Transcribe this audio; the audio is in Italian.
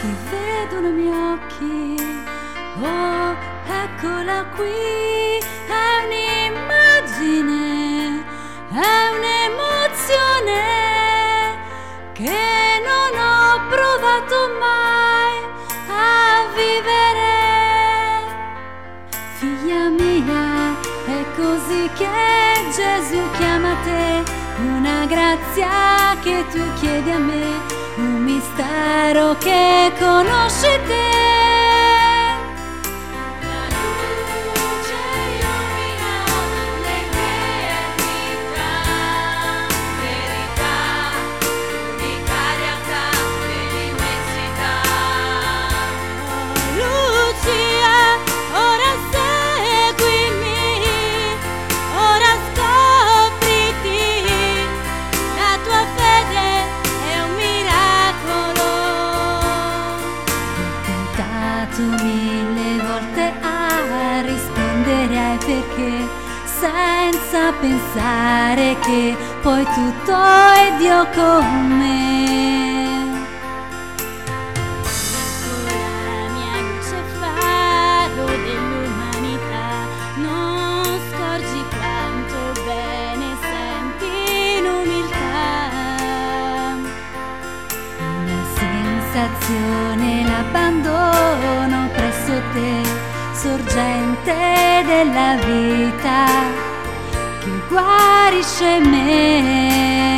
ti vedono i miei occhi, oh, eccola qui, è un'immagine, è un'emozione che non ho provato mai a vivere. Figlia mia, è così che Gesù chiama te, una grazia che tu chiedi a me, un mistero che conosci te. La luce illumina l'eternità, verità, l'unica realtà dell'immensità. Lucia, ora seguimi, ora scopriti, la tua fede è un miracolo. Ho tentato 1000 volte a rispondere ai perché, senza pensare che poi tutto è Dio con me. La mia luce, faro dell'umanità, non scorgi quanto bene senti in umiltà. Una sensazione, l'abbandono presso te, sorgente della vita che guarisce me.